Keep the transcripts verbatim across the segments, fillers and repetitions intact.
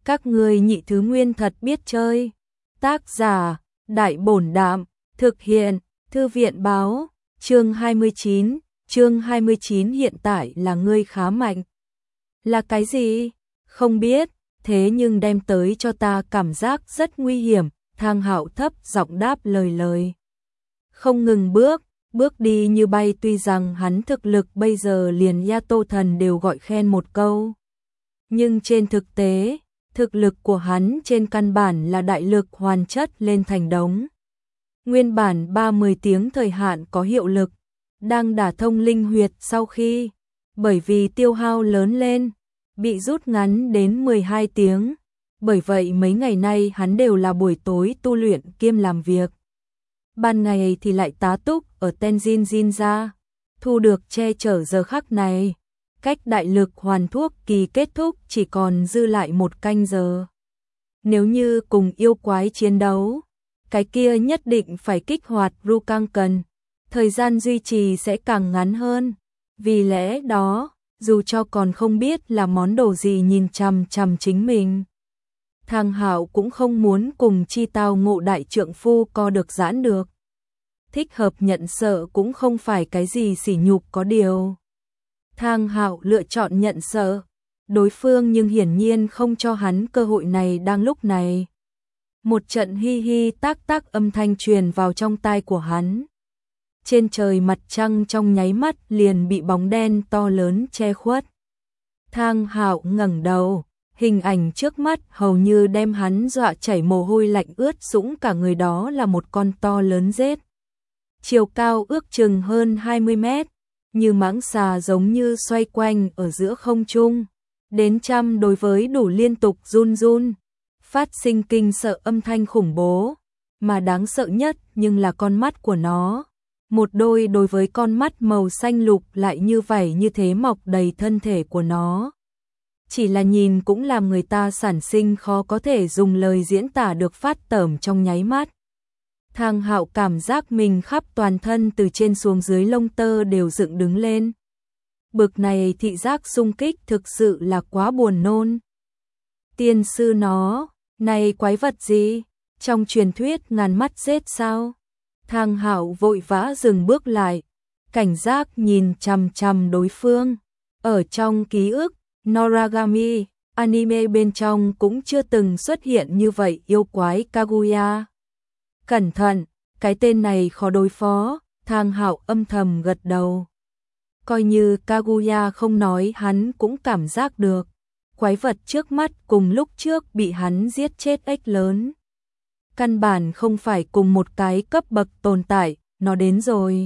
Các ngươi nhị thứ nguyên thật biết chơi. Tác giả, Đại Bổn Đạm, thực hiện, Thư viện Báo, chương hai mươi chín, chương hai mươi chín hiện tại là ngươi khá mạnh. Là cái gì? Không biết, thế nhưng đem tới cho ta cảm giác rất nguy hiểm, Thang Hạo thấp giọng đáp lời lời. Không ngừng bước, bước đi như bay, tuy rằng hắn thực lực bây giờ liền Yato thần đều gọi khen một câu. Nhưng trên thực tế, thực lực của hắn trên căn bản là đại lực hoàn chất lên thành đống. Nguyên bản ba mươi tiếng thời hạn có hiệu lực, đang đả thông linh huyệt sau khi, bởi vì tiêu hao lớn lên, bị rút ngắn đến mười hai tiếng. Bởi vậy mấy ngày nay hắn đều là buổi tối tu luyện kiêm làm việc. Ban ngày thì lại tá túc ở Tenjin Jinja, thu được che chở giờ khắc này. Cách đại lực hoàn thuốc kỳ kết thúc chỉ còn dư lại một canh giờ. Nếu như cùng yêu quái chiến đấu, cái kia nhất định phải kích hoạt Rukanken, thời gian duy trì sẽ càng ngắn hơn. Vì lẽ đó, dù cho còn không biết là món đồ gì nhìn chằm chằm chính mình, Thang Hạo cũng không muốn cùng chi tao ngộ đại trượng phu co được giãn được. Thích hợp nhận sợ cũng không phải cái gì sỉ nhục, có điều Thang Hạo lựa chọn nhận sợ đối phương, nhưng hiển nhiên không cho hắn cơ hội này. Đang lúc này, một trận hi hi tác tác âm thanh truyền vào trong tai của hắn. Trên trời mặt trăng trong nháy mắt liền bị bóng đen to lớn che khuất. Thang Hạo ngẩng đầu, hình ảnh trước mắt hầu như đem hắn dọa chảy mồ hôi lạnh ướt sũng cả người. Đó là một con to lớn rết, chiều cao ước chừng hơn hai mươi mét, như mãng xà giống như xoay quanh ở giữa không trung, đến trăm đối với đủ liên tục run run, phát sinh kinh sợ âm thanh khủng bố. Mà đáng sợ nhất nhưng là con mắt của nó, một đôi đối với con mắt màu xanh lục lại như vảy như thế mọc đầy thân thể của nó. Chỉ là nhìn cũng làm người ta sản sinh khó có thể dùng lời diễn tả được phát tởm trong nháy mắt. Thang Hạo cảm giác mình khắp toàn thân từ trên xuống dưới lông tơ đều dựng đứng lên. Bực này thị giác xung kích thực sự là quá buồn nôn. Tiên sư nó, này quái vật gì? Trong truyền thuyết ngàn mắt rết sao? Thang Hạo vội vã dừng bước lại, cảnh giác nhìn chằm chằm đối phương. Ở trong ký ức Noragami, anime bên trong cũng chưa từng xuất hiện như vậy yêu quái Kaguya. Cẩn thận, cái tên này khó đối phó, Thang Hạo âm thầm gật đầu. Coi như Kaguya không nói, hắn cũng cảm giác được. Quái vật trước mắt cùng lúc trước bị hắn giết chết ếch lớn, căn bản không phải cùng một cái cấp bậc tồn tại. Nó đến rồi.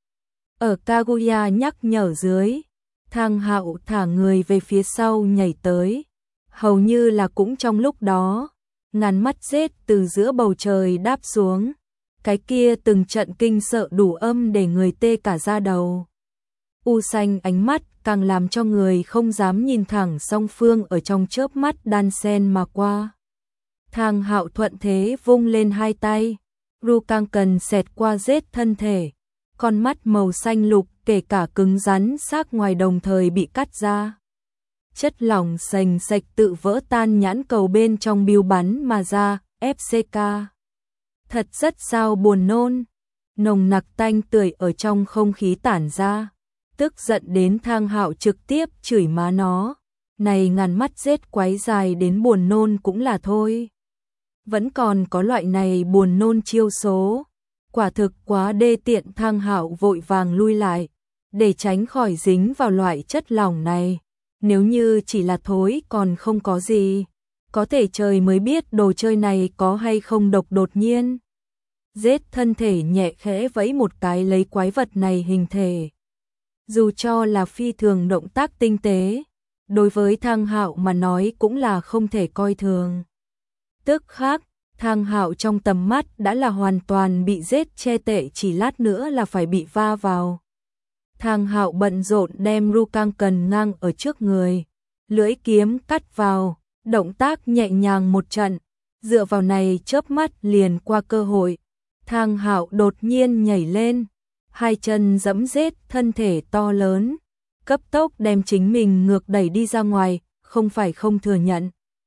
Ở Kaguya nhắc nhở dưới, Thang Hạo thả người về phía sau nhảy tới. Hầu như là cũng trong lúc đó, ngàn mắt rết từ giữa bầu trời đáp xuống. Cái kia từng trận kinh sợ đủ âm để người tê cả da đầu. U xanh ánh mắt càng làm cho người không dám nhìn thẳng, song phương ở trong chớp mắt đan sen mà qua. Thang Hạo thuận thế vung lên hai tay, Rukanken xẹt qua rết thân thể. Con mắt màu xanh lục kể cả cứng rắn xác ngoài đồng thời bị cắt ra. Chất lỏng sành sạch tự vỡ tan nhãn cầu bên trong biêu bắn mà ra. ép xê ca. Thật rất sao buồn nôn. Nồng nặc tanh tưởi ở trong không khí tản ra. Tức giận đến Thang Hạo trực tiếp chửi má nó. Này ngàn mắt rết quái dài đến buồn nôn cũng là thôi. Vẫn còn có loại này buồn nôn chiêu số. Quả thực quá đê tiện. Thang Hạo vội vàng lui lại, để tránh khỏi dính vào loại chất lỏng này. Nếu như chỉ là thối còn không có gì, có thể trời mới biết đồ chơi này có hay không độc. Đột nhiên, rết thân thể nhẹ khẽ vẫy một cái lấy quái vật này hình thể. Dù cho là phi thường động tác tinh tế, đối với Thang Hạo mà nói cũng là không thể coi thường. Tức khắc, Thang Hạo trong tầm mắt đã là hoàn toàn bị rết che tệ, chỉ lát nữa là phải bị va vào. Thang Hạo bận rộn đem Rukanken ngang ở trước người, lưỡi kiếm cắt vào, động tác nhẹ nhàng một trận, dựa vào này chớp mắt liền qua cơ hội. Thang Hạo đột nhiên nhảy lên, hai chân giẫm rết thân thể to lớn, cấp tốc đem chính mình ngược đẩy đi ra ngoài. Không phải không thừa nhận,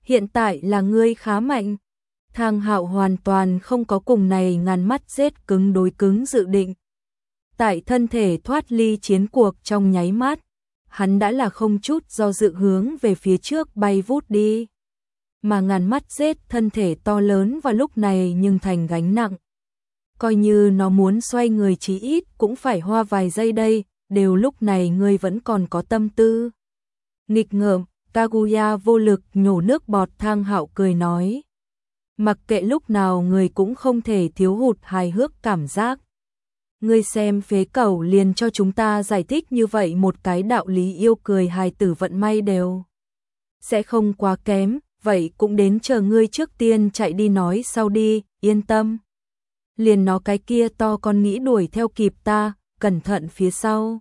hiện tại là ngươi khá mạnh. Thang Hạo hoàn toàn không có cùng này ngàn mắt giết cứng đối cứng dự định. Tại thân thể thoát ly chiến cuộc trong nháy mắt, hắn đã là không chút do dự hướng về phía trước bay vút đi. Mà ngàn mắt giết thân thể to lớn vào lúc này nhưng thành gánh nặng. Coi như nó muốn xoay người chí ít cũng phải hoa vài giây đây, đều lúc này ngươi vẫn còn có tâm tư. Nghịch ngợm, Kaguya vô lực nhổ nước bọt. Thang Hạo cười nói. Mặc kệ lúc nào người cũng không thể thiếu hụt hài hước cảm giác. Ngươi xem phế cẩu liền cho chúng ta giải thích như vậy một cái đạo lý yêu cười hài tử vận may đều sẽ không quá kém, vậy cũng đến chờ ngươi trước tiên chạy đi nói sau đi, yên tâm. Liền nó cái kia to con nghĩ đuổi theo kịp ta, cẩn thận phía sau.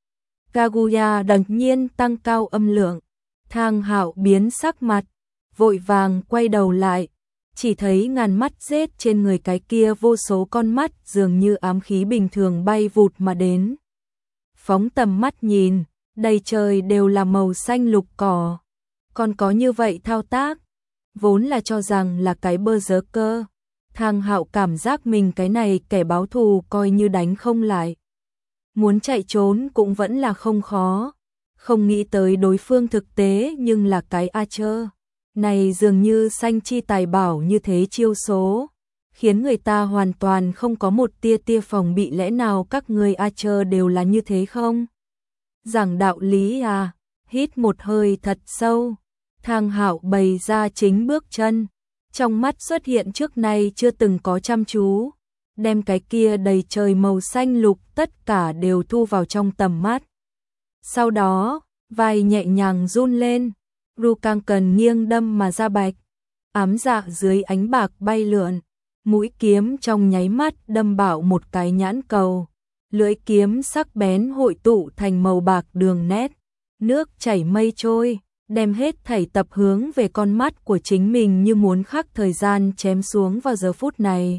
Kaguya đột nhiên tăng cao âm lượng, Thang Hạo biến sắc mặt, vội vàng quay đầu lại, chỉ thấy ngàn mắt giết trên người cái kia vô số con mắt dường như ám khí bình thường bay vụt mà đến. Phóng tầm mắt nhìn, đầy trời đều là màu xanh lục cỏ. Còn có như vậy thao tác, vốn là cho rằng là cái bơ dớ cơ. Thang Hạo cảm giác mình cái này kẻ báo thù coi như đánh không lại. Muốn chạy trốn cũng vẫn là không khó. Không nghĩ tới đối phương thực tế nhưng là cái Archer. Này dường như sanh chi tài bảo như thế chiêu số. Khiến người ta hoàn toàn không có một tia tia phòng bị, lẽ nào các người Archer đều là như thế không? Giảng đạo lý à, hít một hơi thật sâu. Thang Hạo bày ra chính bước chân. Trong mắt xuất hiện trước nay chưa từng có chăm chú. Đem cái kia đầy trời màu xanh lục tất cả đều thu vào trong tầm mắt. Sau đó, vai nhẹ nhàng run lên. Rukang cần nghiêng đâm mà ra bạch. Ám dạ dưới ánh bạc bay lượn. Mũi kiếm trong nháy mắt đâm bảo một cái nhãn cầu. Lưỡi kiếm sắc bén hội tụ thành màu bạc đường nét. Nước chảy mây trôi, đem hết thảy tập hướng về con mắt của chính mình như muốn khắc thời gian chém xuống vào giờ phút này.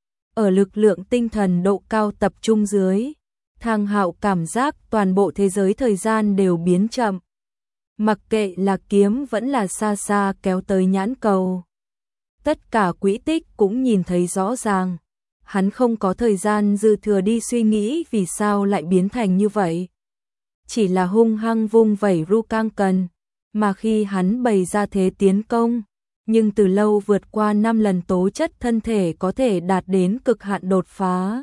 Ở lực lượng tinh thần độ cao tập trung dưới, Thang Hạo cảm giác toàn bộ thế giới thời gian đều biến chậm. Mặc kệ là kiếm vẫn là xa xa kéo tới nhãn cầu. Tất cả quỹ tích cũng nhìn thấy rõ ràng. Hắn không có thời gian dư thừa đi suy nghĩ vì sao lại biến thành như vậy. Chỉ là hung hăng vung vẩy Rukang cần, mà khi hắn bày ra thế tiến công, nhưng từ lâu vượt qua năm lần tố chất thân thể có thể đạt đến cực hạn đột phá.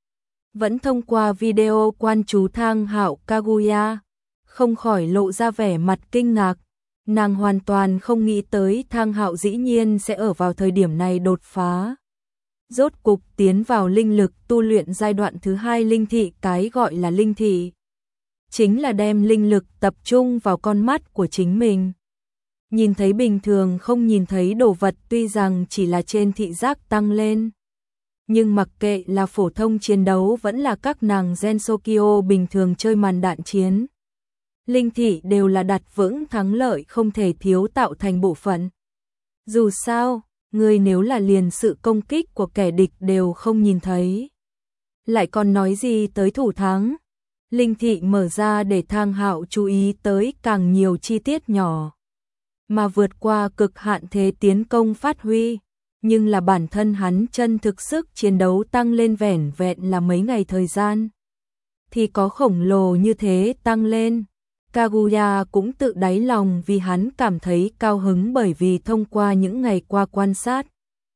Vẫn thông qua video quan chú Thang Hạo, Kaguya không khỏi lộ ra vẻ mặt kinh ngạc. Nàng hoàn toàn không nghĩ tới Thang Hạo dĩ nhiên sẽ ở vào thời điểm này đột phá. Rốt cục tiến vào linh lực tu luyện giai đoạn thứ hai linh thị. Cái gọi là linh thị chính là đem linh lực tập trung vào con mắt của chính mình. Nhìn thấy bình thường không nhìn thấy đồ vật, tuy rằng chỉ là trên thị giác tăng lên. Nhưng mặc kệ là phổ thông chiến đấu vẫn là các nàng Gensokyo bình thường chơi màn đạn chiến. Linh thị đều là đặt vững thắng lợi không thể thiếu tạo thành bộ phận. Dù sao, người nếu là liền sự công kích của kẻ địch đều không nhìn thấy, lại còn nói gì tới thủ thắng. Linh thị mở ra để Thang Hạo chú ý tới càng nhiều chi tiết nhỏ, mà vượt qua cực hạn thế tiến công phát huy. Nhưng là bản thân hắn chân thực sức chiến đấu tăng lên vẻn vẹn là mấy ngày thời gian, thì có khổng lồ như thế tăng lên. Kaguya cũng tự đáy lòng vì hắn cảm thấy cao hứng, bởi vì thông qua những ngày qua quan sát,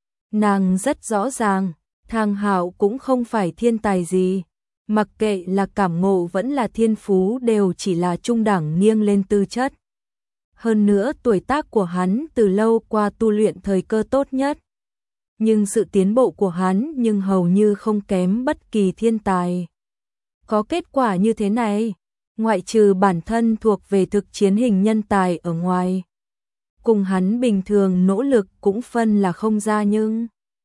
nàng rất rõ ràng, Thang Hạo cũng không phải thiên tài gì, mặc kệ là cảm ngộ vẫn là thiên phú đều chỉ là trung đẳng nghiêng lên tư chất. Hơn nữa tuổi tác của hắn từ lâu qua tu luyện thời cơ tốt nhất, nhưng sự tiến bộ của hắn nhưng hầu như không kém bất kỳ thiên tài. Có kết quả như thế này, ngoại trừ bản thân thuộc về thực chiến hình nhân tài ở ngoài, cùng hắn bình thường nỗ lực cũng phân là không ra. Nhưng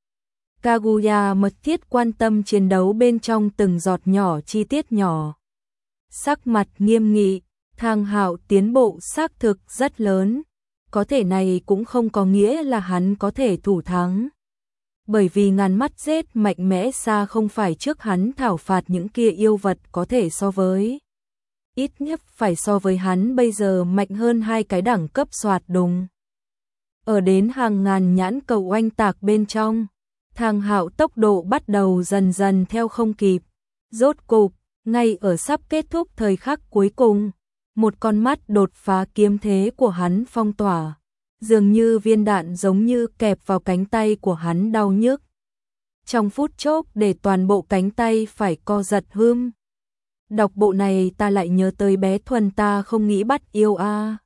Kaguya mật thiết quan tâm chiến đấu bên trong từng giọt nhỏ chi tiết nhỏ. Sắc mặt nghiêm nghị, Thang Hạo tiến bộ xác thực rất lớn, có thể này cũng không có nghĩa là hắn có thể thủ thắng. Bởi vì ngàn mắt giết mạnh mẽ xa không phải trước hắn thảo phạt những kia yêu vật có thể so với. Ít nhất phải so với hắn bây giờ mạnh hơn hai cái đẳng cấp. Soạt đùng. ở đến hàng ngàn nhãn cầu oanh tạc bên trong. Thang Hạo tốc độ bắt đầu dần dần theo không kịp. Rốt cục, ngay ở sắp kết thúc thời khắc cuối cùng, một con mắt đột phá kiếm thế của hắn phong tỏa. Dường như viên đạn giống như kẹp vào cánh tay của hắn đau nhức. Trong phút chốc để toàn bộ cánh tay phải co giật hươm. Đọc bộ này ta lại nhớ tới bé Thuần ta không nghĩ bắt yêu a.